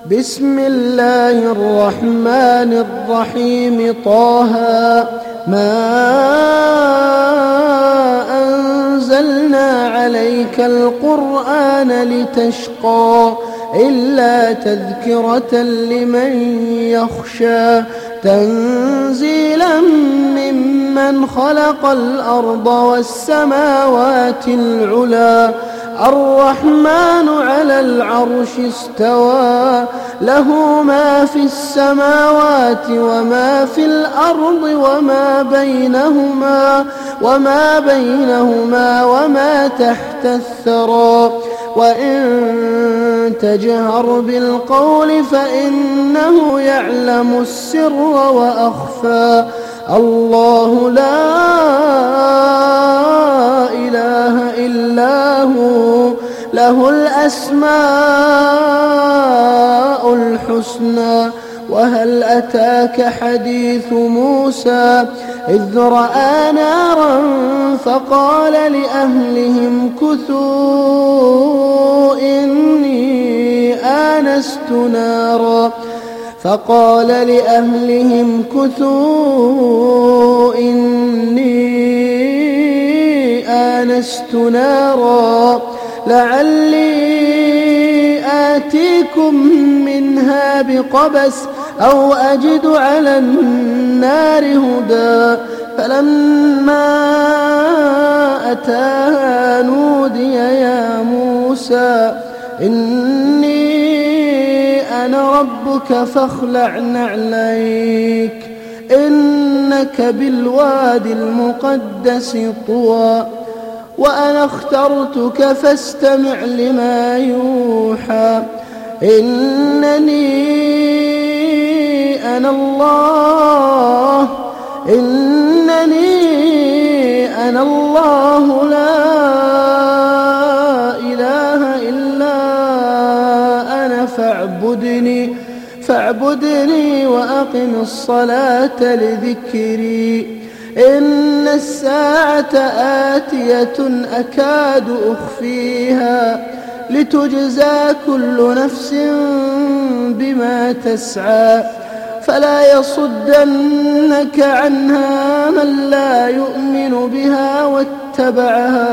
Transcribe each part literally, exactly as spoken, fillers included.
بسم الله الرحمن الرحيم. طه ما أنزلنا عليك القرآن لتشقى إلا تذكرة لمن يخشى تنزيلا ممن خلق الأرض والسماوات العلى الرحمن على العرش استوى له ما في السماوات وما في الأرض وما بينهما وما بينهما وما تحت الثرى وإن تجهر بالقول فإنه يعلم السر وأخفى الله لا إله إلا هو له الأسماء الحسنى. وهل أتاك حديث موسى إذ رأى نارا فقال لأهلهم كثوا إني آنست نارا فقال لأهلهم كثوا إني آنست نارا لعلي آتيكم منها بقبس أو أجد على النار هدى فلما أتاها نودي يا موسى إني أنا ربك فاخلع نعليك إنك بالوادي المقدس طوى وأنا اخترتك فاستمع لما يوحى إنني أنا الله إنني أنا الله لا إله إلا أنا فاعبدني فاعبدني وأقم الصلاة لذكري إن الساعة آتية أكاد أخفيها لتجزى كل نفس بما تسعى فلا يصدنك عنها من لا يؤمن بها واتبع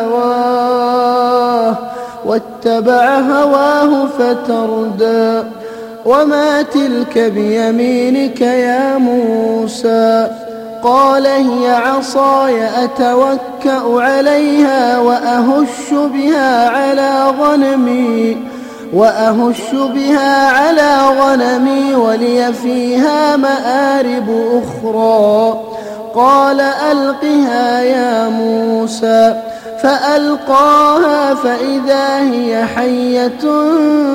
هواه واتبع هواه فتردى وما تلك بيمينك يا موسى قال هي عصاي أتوكأ عليها وأهش بها على غنمي وأهش بها على غنمي ولي فيها مآرب أخرى قال ألقها يا موسى فألقاها فإذا هي حية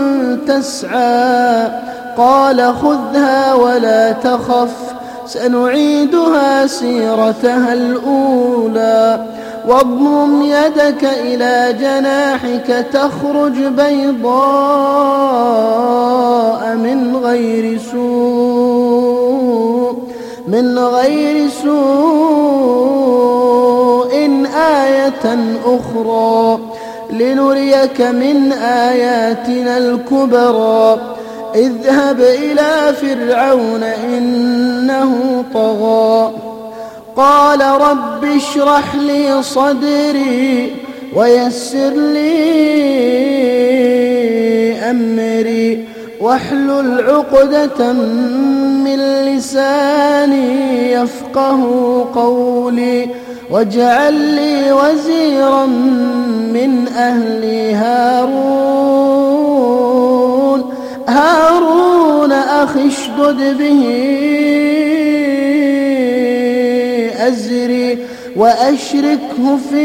تسعى قال خذها ولا تخف سنعيدها سيرتها الأولى واضمم يدك إلى جناحك تخرج بيضاء من غير سوء من غير سوء آية أخرى لنريك من آياتنا الكبرى اذهب إلى فرعون إنه طغى قال رب اشرح لي صدري ويسر لي أمري واحلل عقدة من لساني يفقه قولي واجعل لي وزيرا من أهلي هارون هارون أخي اشدد به أزري وأشركه في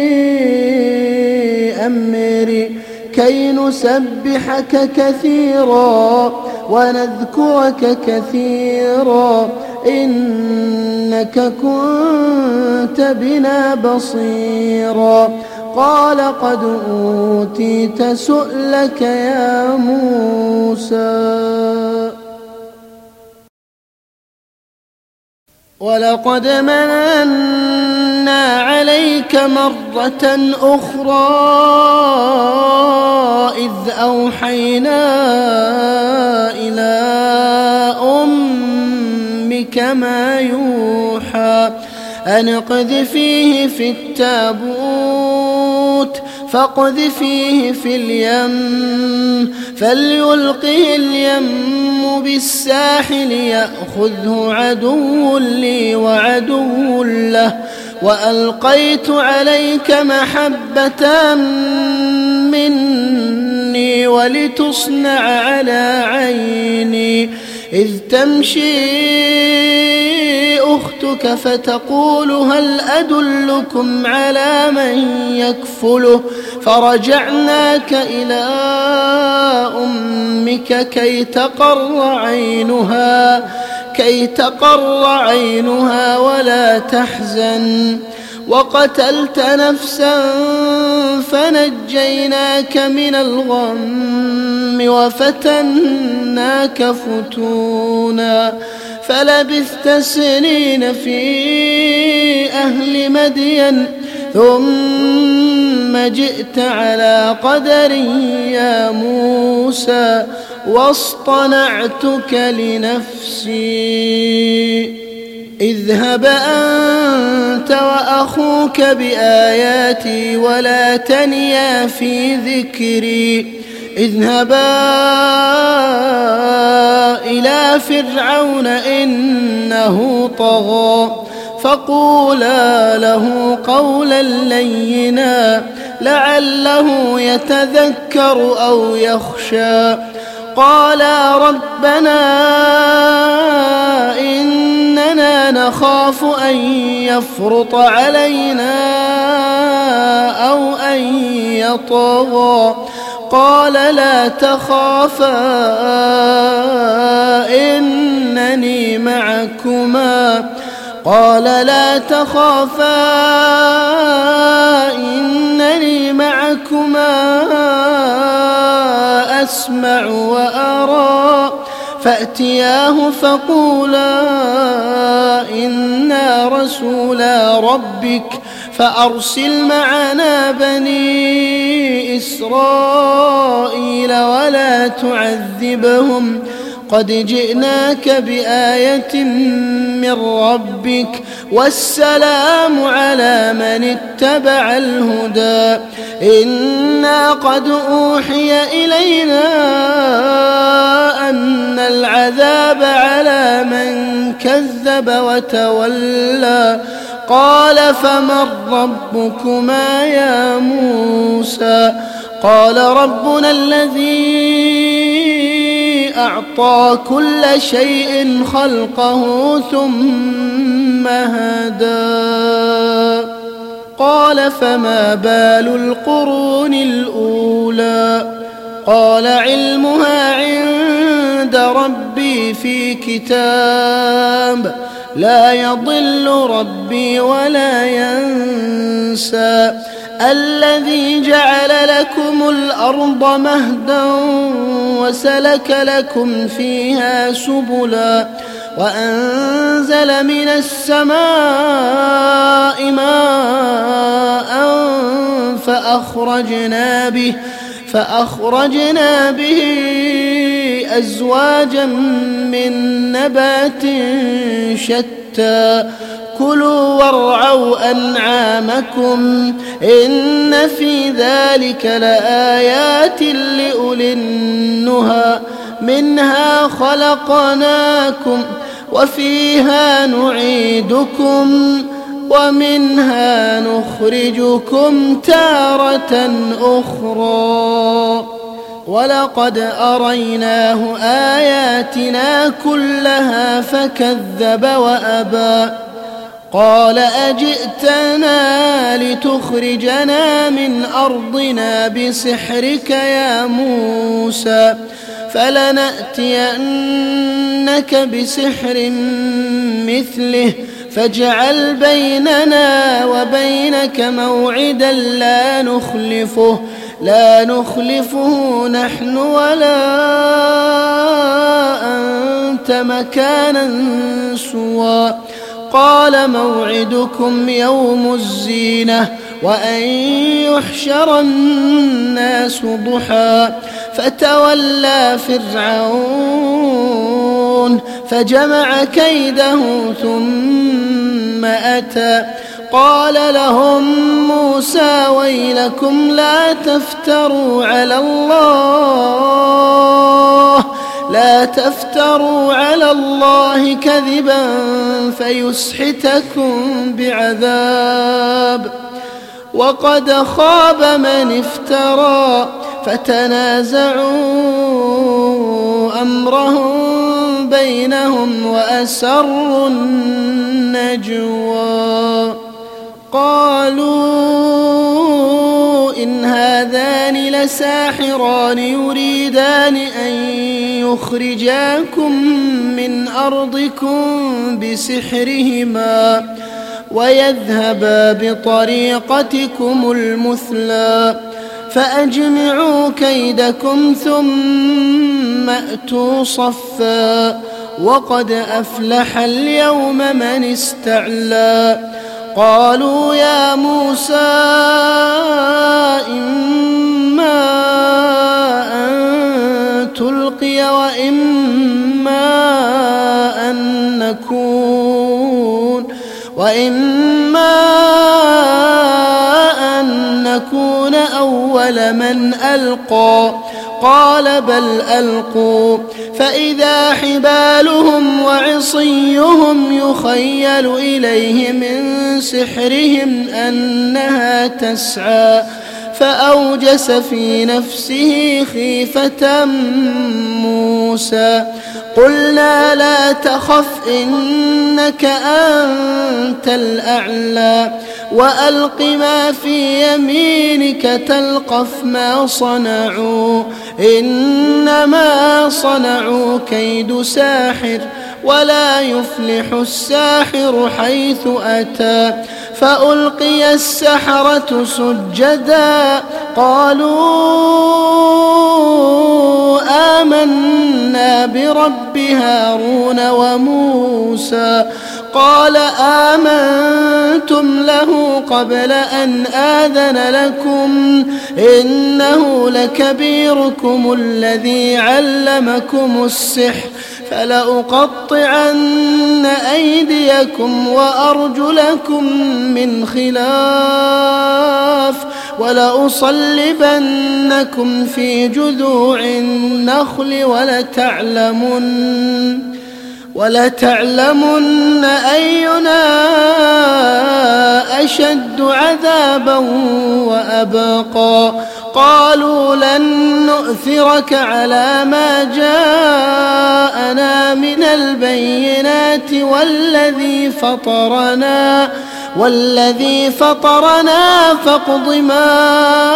أمري كي نسبحك كثيرا ونذكرك كثيرا إنك كنت بنا بصيرا قال قد أوتيت سؤلك يا موسى ولقد مننا عليك مرة أخرى إذ أوحينا كما يوحى أن اقذفيه في التابوت فاقذفيه في اليم فليلقه اليم بالساحل يأخذه عدو لي وعدو له وألقيت عليك محبة مني ولتصنع على عيني إذ تمشي أختك فتقول هل أدلكم على من يكفله فرجعناك إلى أمك كي تقر عينها كي تقر عينها ولا تحزن وقتلت نفسا فنجيناك من الغم وفتناك فتونا فلبثت سنين في أهل مدين ثم جئت على قدر يا موسى واصطنعتك لنفسي اذهب أنت وأخوك بآياتي ولا تنيا في ذكري اذهبا إلى فرعون إنه طغى فقولا له قولا لينا لعله يتذكر أو يخشى قالا ربنا إننا نخاف أن يفرط علينا أو أن يطغى قال لا تخافا إنني معكما قال لا تخافا إنني معكما أسمع وأرى فأتياه فقولا إنا رسولا ربك فأرسل معنا بني إسرائيل ولا تعذبهم قد جئناك بآية من ربك والسلام على من اتبع الهدى إنا قد أوحي إلينا أن العذاب على من كذب وتولى قال فمن ربكما يا موسى قال ربنا الذي أعطى كل شيء خلقه ثم هدى قال فما بال القرون الأولى قال علمها عند ربي في كتاب لا يضل ربي ولا ينسى الذي جعل لكم الأرض مهدا وسلك لكم فيها سبلا وأنزل من السماء ماء فأخرجنا به فأخرجنا به أزواجا من نبات شتى كلوا وارعوا أنعامكم إن في ذلك لآيات لأولي النهى منها خلقناكم وفيها نعيدكم ومنها نخرجكم تارة أخرى ولقد أريناه آياتنا كلها فكذب وأبى قال أجئتنا لتخرجنا من أرضنا بسحرك يا موسى فلنأتينك بسحر مثله فاجعل بيننا وبينك موعدا لا نخلفه لا نخلفه نحن ولا أنت مكانا سوى قال موعدكم يوم الزينة وأن يحشر الناس ضحى فتولى فرعون فجمع كيده ثم أتى قال لهم موسى ويلكم لا تفتروا على الله لا تفتروا على الله كذبا فيسحتكم بعذاب وقد خاب من افترى فتنازعوا أمرهم بينهم وأسروا النجوى قالوا إن هذان لساحران يريدان أن يخرجاكم من أرضكم بسحرهما ويذهبا بطريقتكم المثلى فأجمعوا كيدكم ثم أتوا صفا وقد أفلح اليوم من استعلى قالوا يا موسى إما أن تلقي وإما أن نكون وإما أن نكون أول من ألقى قال بل ألقوا فإذا حبالهم وعصيهم يخيل إليه من سحرهم أنها تسعى فأوجس في نفسه خيفة موسى قلنا لا تخف إنك أنت الأعلى وألق ما في يمينك تلقف ما صنعوا إنما صنعوا كيد ساحر ولا يفلح الساحر حيث أتى فألقي السحرة سجدا قالوا آمنا برب هارون وموسى قال آمنتم له قبل أن آذن لكم إنه لكبيركم الذي علمكم السحر فلأقطعن أيديكم وأرجلكم من خلاف ولأصلبنكم في جذوع النخل ولتعلمن ولتعلمن أينا أشد عذابا وأبقى قالوا لن نؤثرك على ما جاءنا من البينات والذي فطرنا والذي فطرنا فاقض ما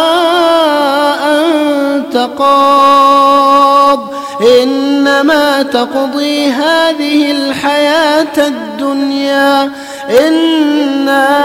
أنت قاض إنما تقضي هذه الحياة الدنيا إنا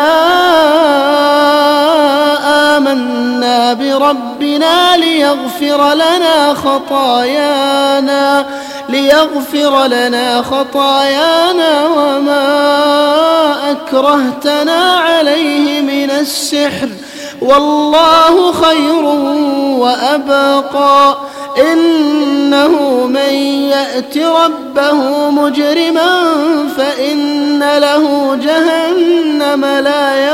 آمنا بربنا ليغفر لنا خطايانا ليغفر لنا خطايانا وما أكرهتنا عليه من السحر والله خير وأبقى إنه من يأت ربه مجرما فإن له جهنم لا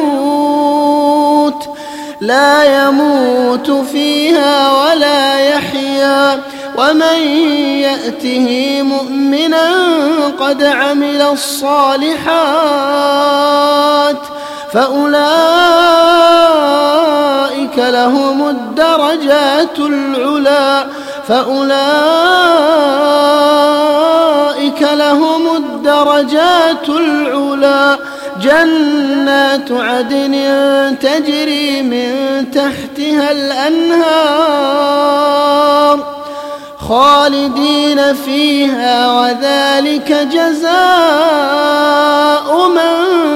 يموت لا يموت فيها ولا يحيا ومن يأته مؤمنا قد عمل الصالحات فأولئك لهم الدرجات العلى فأولئك لهم الدرجات العلى جنات عدن تجري من تحتها الأنهار خالدين فيها وذلك جزاء من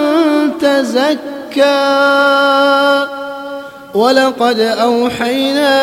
تزكى ولقد أوحينا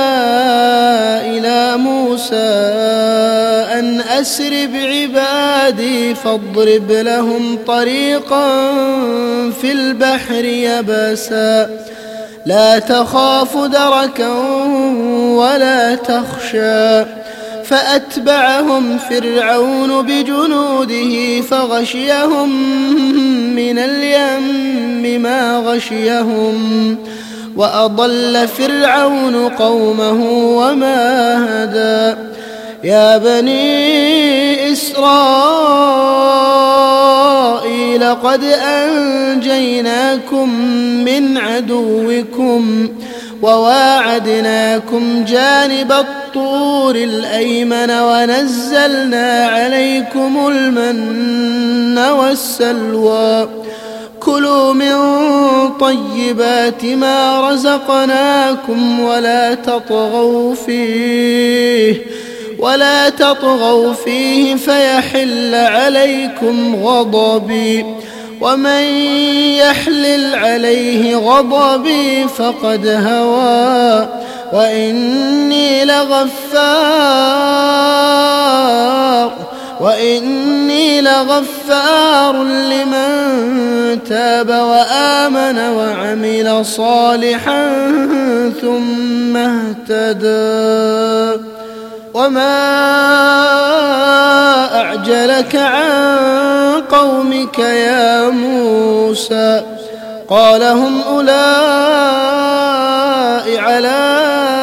إلى موسى أن أسر بعبادي فاضرب لهم طريقا في البحر يبسا لا تخاف دركا ولا تخشى فأتبعهم فرعون بجنوده فغشيهم من اليم ما غشيهم وأضل فرعون قومه وما هدى يا بني إسرائيل قد أنجيناكم من عدوكم وواعدناكم جانب الطور الأيمن ونزلنا عليكم المن والسلوى كلوا من طيبات ما رزقناكم ولا تطغوا فيه ولا تطغوا فيه فيحل عليكم غضبي ومن يحلل عليه غضبي فقد هوى وإني لغفار وإني لغفار لمن تاب وآمن وعمل صالحا ثم اهتدى وما أعجلك عن قومك يا موسى قال هم أولئك على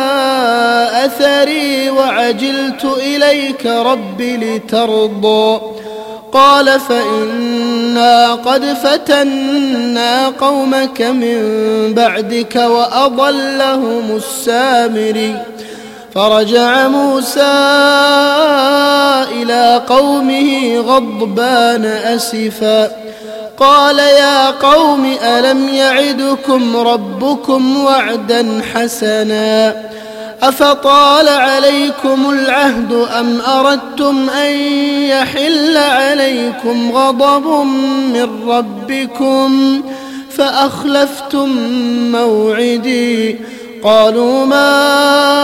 أثري وعجلت إليك رب لترضى قال فإنا قد فتنا قومك من بعدك وأضلهم السامري فرجع موسى إلى قومه غضبان أسفا قال يا قوم ألم يعدكم ربكم وعدا حسنا أفطال عليكم العهد أم أردتم أن يحل عليكم غضب من ربكم فأخلفتم موعدي قالوا ما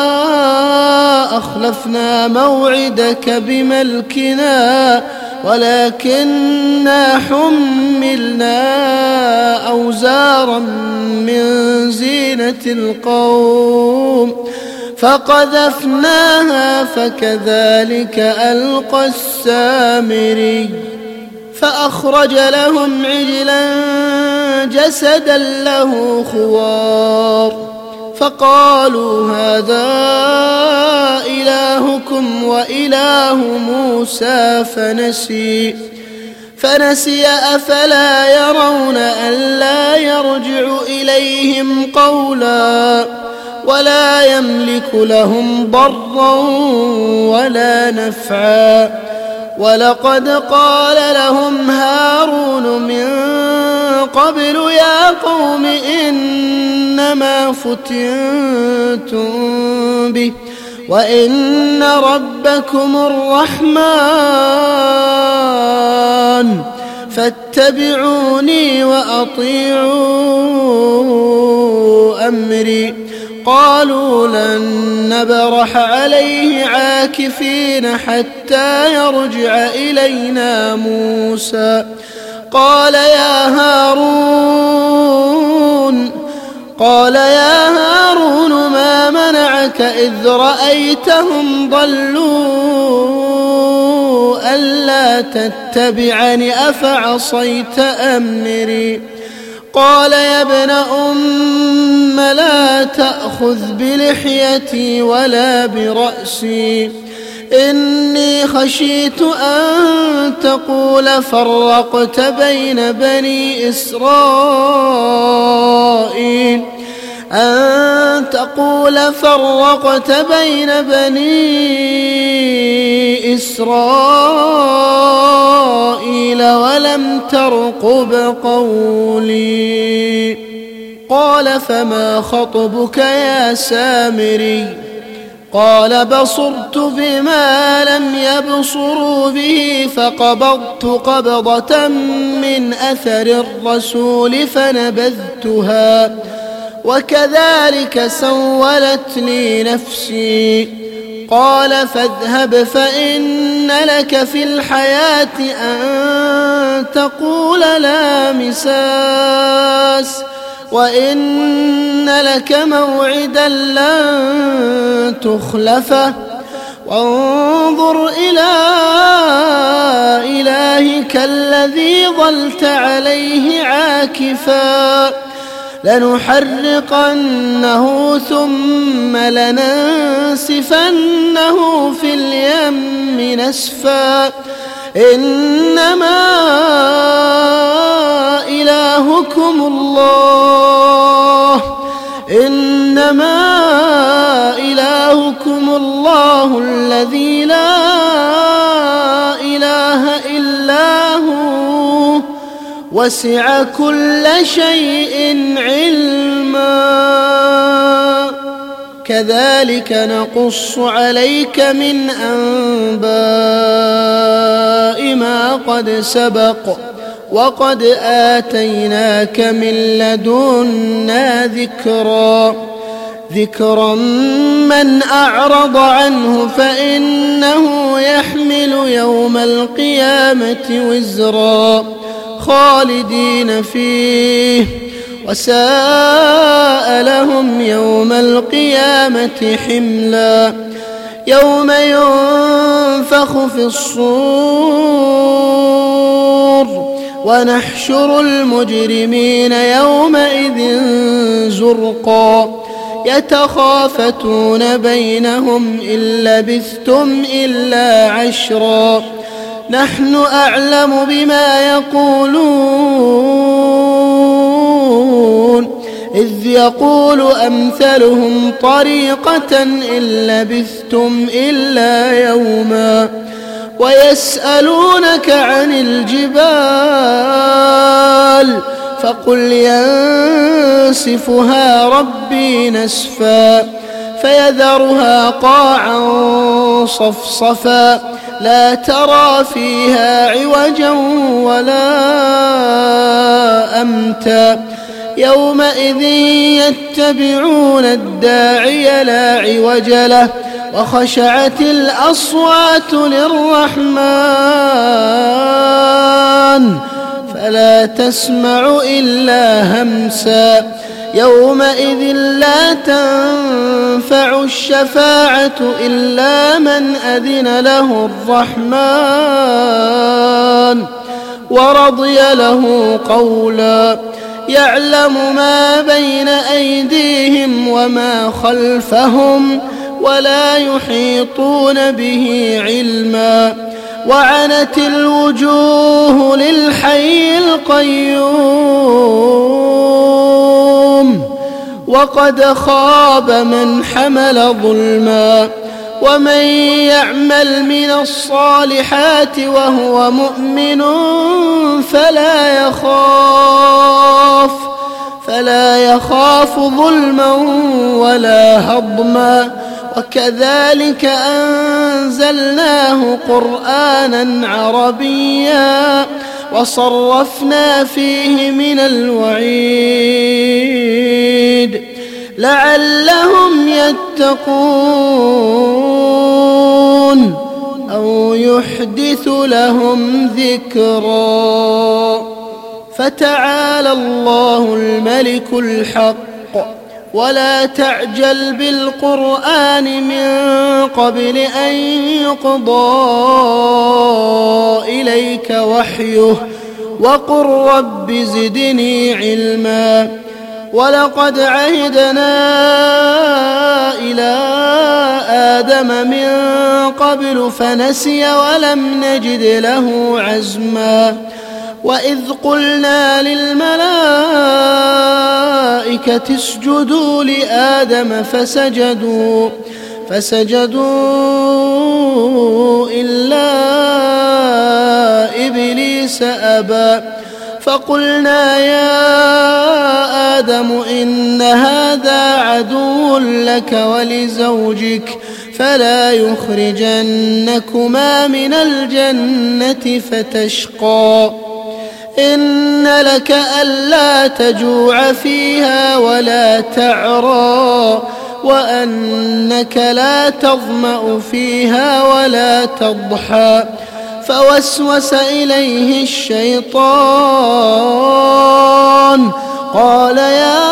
أخلفنا موعدك بملكنا ولكننا حملنا أوزارا من زينة القوم فقذفناها فكذلك ألقى السامري فأخرج لهم عجلا جسدا له خوار فقالوا هذا إلهكم وإله موسى فنسي فنسي أفلا يرون ألا يرجع إليهم قولا ولا يملك لهم ضرا ولا نفعا ولقد قال لهم هارون من قبل يا قوم إنما فتنتم به وإن ربكم الرحمن فاتبعوني وأطيعوا أمري قالوا لن نبرح عليه عاكفين حتى يرجع إلينا موسى قال يا هارون قال يا هارون ما منعك إذ رأيتهم ضلوا ألا تتبعني أفعصيت أمري قال يا ابن أم لا تأخذ بلحيتي ولا برأسي إني خشيت أن تقول فرقت بين بني إسرائيل أن تقول فرقت بين بني إسرائيل ولم ترقب قولي قال فما خطبك يا سامري قال بصرت بما لم يبصروا به فقبضت قبضة من أثر الرسول فنبذتها وكذلك سولت لي نفسي قال فاذهب فإن لك في الحياة أن تقول لا مساس وإن لك موعدا لن تخلفه وانظر إلى إلهك الذي ظلت عليه عاكفا لنحرقنه ثم لننسفنه في اليم نسفا إنما إلهكم الله إنما إلهكم الله الذي لا إله إلا هو وسع كل شيء علما كذلك نقص عليك من أنباء ما قد سبق وقد آتيناك من لدنا ذكرا ذكرا من أعرض عنه فإنه يحمل يوم القيامة وزرا خالدين فيه وساء لهم يوم القيامة حملا يوم ينفخ في الصور ونحشر المجرمين يومئذ زرقا يتخافتون بينهم إن لبثتم إلا عشرا نحن أعلم بما يقولون إذ يقول أمثلهم طريقة إن لبثتم إلا يوما ويسألونك عن الجبال فقل ينسفها ربي نسفا فيذرها قاعا صفصفا لا ترى فيها عوجا ولا أمتا يومئذ يتبعون الداعي لا عوج له وخشعت الأصوات للرحمن فلا تسمع إلا همسا يومئذ لا تنفع الشفاعة إلا من أذن له الرحمن ورضي له قولا يعلم ما بين أيديهم وما خلفهم ولا يحيطون به علما وعنت الوجوه للحي القيوم وقد خاب من حمل ظلما ومن يعمل من الصالحات وهو مؤمن فلا يخاف فلا يخاف ظلما ولا هضما وكذلك أنزلناه قرآنا عربيا وصرفنا فيه من الوعيد لعلهم يتقون أو يحدث لهم ذكرا فتعالى الله الملك الحق ولا تعجل بالقرآن من قبل أن يقضى إليك وحيه وقل رب زدني علما ولقد عهدنا إلى آدم من قبل فنسي ولم نجد له عزما وإذ قلنا للملائكة اسجدوا لآدم فسجدوا فسجدوا إلا إبليس أبى فقلنا يا آدم إن هذا عدو لك ولزوجك فلا يخرجنكما من الجنة فتشقى إن لك ألا تجوع فيها ولا تعرى وأنك لا تظمأ فيها ولا تضحى فوسوس إليه الشيطان قال يا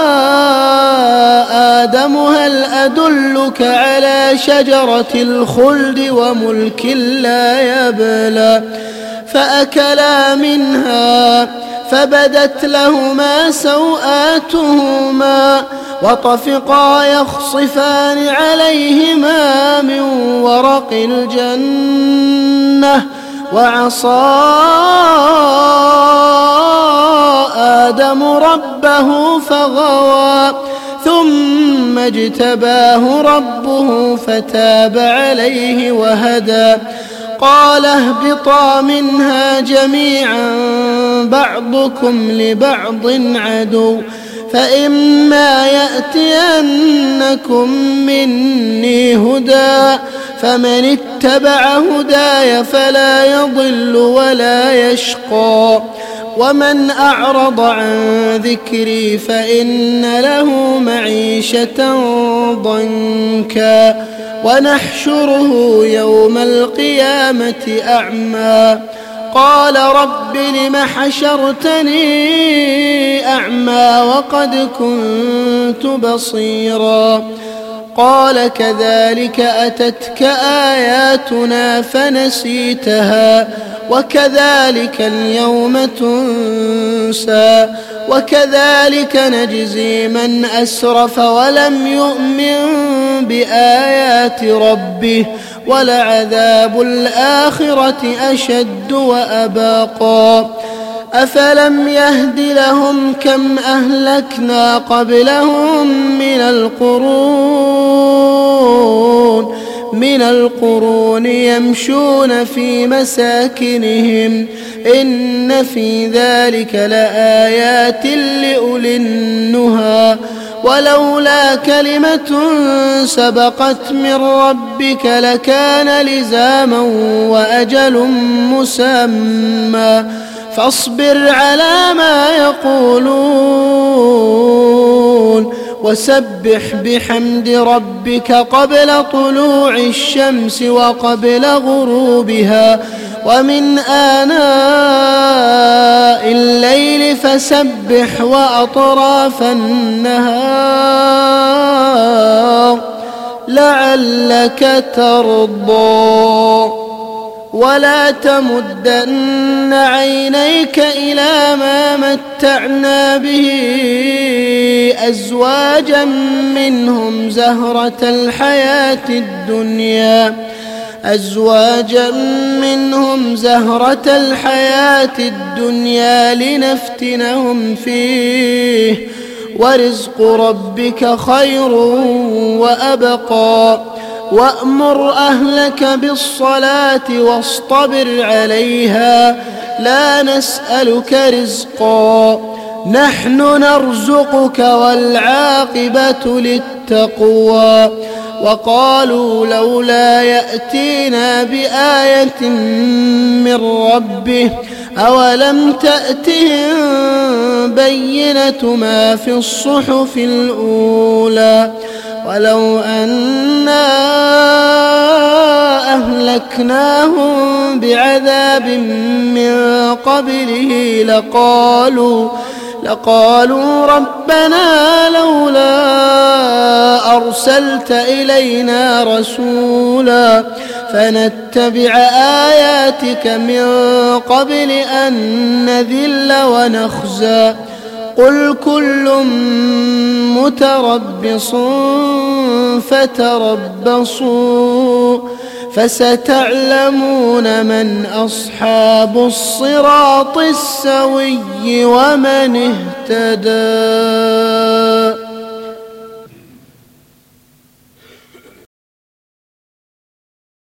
آدم هل أدلك على شجرة الخلد وملك لا يبلى فأكلا منها فبدت لهما سوآتهما وطفقا يخصفان عليهما من ورق الجنة وعصى آدم ربه فغوى ثم اجتباه ربه فتاب عليه وهدى قال اهبطا منها جميعا بعضكم لبعض عدو فإما يأتينكم مني هدى فمن اتبع هداي فلا يضل ولا يشقى ومن أعرض عن ذكري فإن له معيشة ضنكا ونحشره يوم القيامة أعمى قال رب لم حشرتني أعمى وقد كنت بصيرا قال كذلك أتتك آياتنا فنسيتها وكذلك اليوم تنسى وكذلك نجزي من أسرف ولم يؤمن بآيات ربه ولعذاب الآخرة أشد وأبقى أفلم يهد لهم كم أهلكنا قبلهم من القرون من القرون يمشون في مساكنهم إن في ذلك لآيات لأولي النهى ولولا كلمة سبقت من ربك لكان لزاما وأجل مسمى فاصبر على ما يقولون وسبح بحمد ربك قبل طلوع الشمس وقبل غروبها ومن آناء الليل فسبح وأطراف النهار لعلك ترضى ولا تمدن عينيك إلى ما متعنا به أزواجا منهم زهرة الحياة الدنيا أزواجا منهم زهرة الحياة الدنيا لنفتنهم فيه ورزق ربك خير وأبقى وأمر أهلك بالصلاة واصطبر عليها لا نسألك رزقا نحن نرزقك والعاقبة للتقوى وقالوا لولا يأتينا بآية من ربه أولم تأتهم بينة ما في الصحف الأولى ولو أنا أهلكناهم بعذاب من قبله لقالوا لقالوا ربنا لولا أرسلت إلينا رسولا فنتبع آياتك من قبل أن نذل ونخزى قل كل متربص فتربصوا فستعلمون من أصحاب الصراط السوي ومن اهتدى.